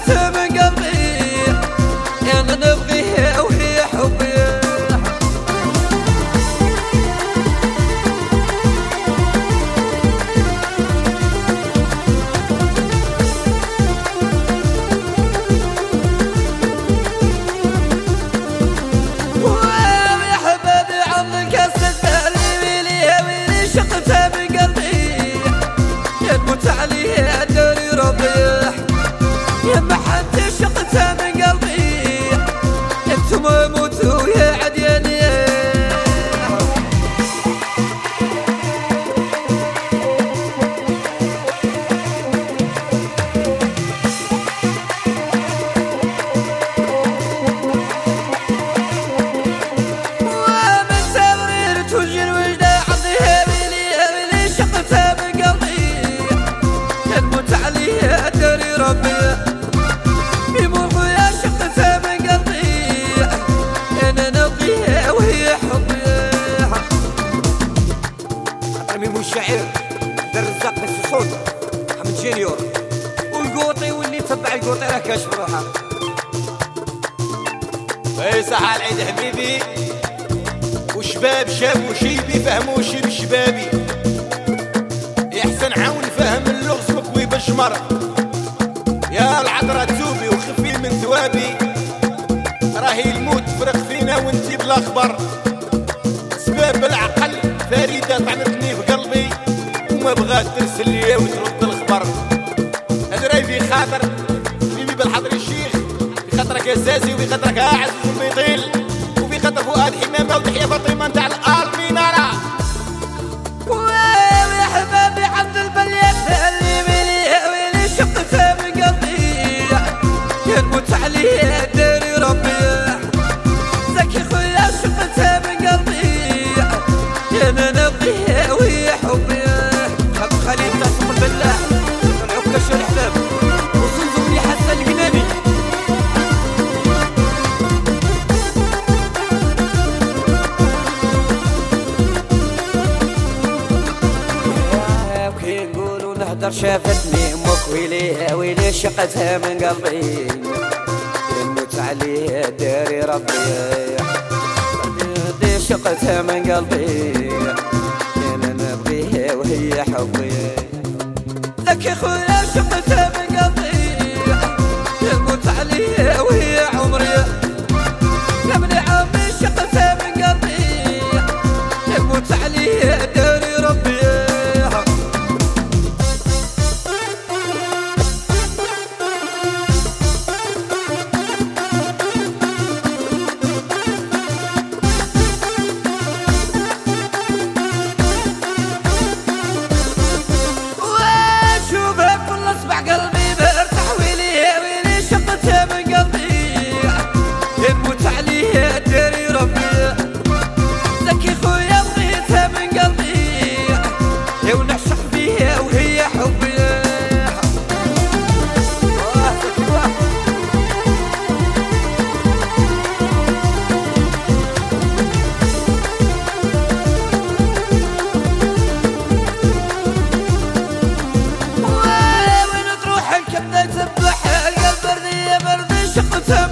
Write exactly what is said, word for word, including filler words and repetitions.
شقتها من قلبي، انا نبغيها وهي حبي. عليها داري ربيح يا ما حد شقتها من قلبي، انتم موتوا يا عدياني. ومن تبرير توجي الوجدة عضيها ويلي ويلي شقتها من قلبي، عليها داري ربي بموت يا شقتها من قلبي، انا نبغيها وهي حبي. عطرمي مو الشاعر در الرزاق بس صوت محمد جينيور، والقوطي واللي تبع القوطي راه كاشف روحه. اي صح العيد حبيبي، وشباب شافوا شي بيفهموا شي بالشبابي، يحسن عون فهم اللغز مكوي بالجمر، يا العذرة توبي وخفي من ثوابي، راهي الموت فرق فينا وانتي بلا خبر، سباب العقل فريدة طعنتني في قلبي، وما بغات ترسل لي وترد الخبر. هذا راهي في خاطر حبيبي بالحضر الشيخ، في خاطرك يا ساسي وفي خاطرك يا عزيز البيطيل، وفي خاطر فؤاد حمامة وتحيا فاطمة نتاع الألمينارة. عليها داري ربي زكي خويا شقتها من قلبي، انا نبغيها وهي حبي. حب خليل تاسم البلاح العكاش الحباب وصنزم لي حسن القناني. وكي نقولوا نهدر شافتني امك ويليها ويلي شقتها من قلبي، عليها داري ربي دي شقتها من قلبي، انا نبغيها وهي حبي. لك يا خويا شقتها من قلبي، يموت عليها وهي عمري. يا من عمري شقتها من قلبي، يموت عليها داري ربي. شقتها